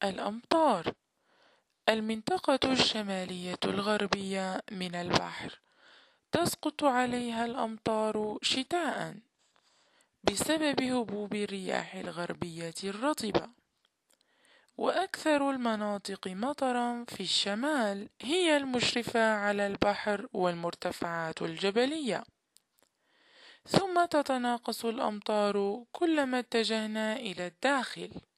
الأمطار. المنطقة الشمالية الغربية من البحر تسقط عليها الأمطار شتاء بسبب هبوب الرياح الغربية الرطبة. وأكثر المناطق مطرًا في الشمال هي المشرفة على البحر والمرتفعات الجبلية، ثم تتناقص الأمطار كلما اتجهنا إلى الداخل.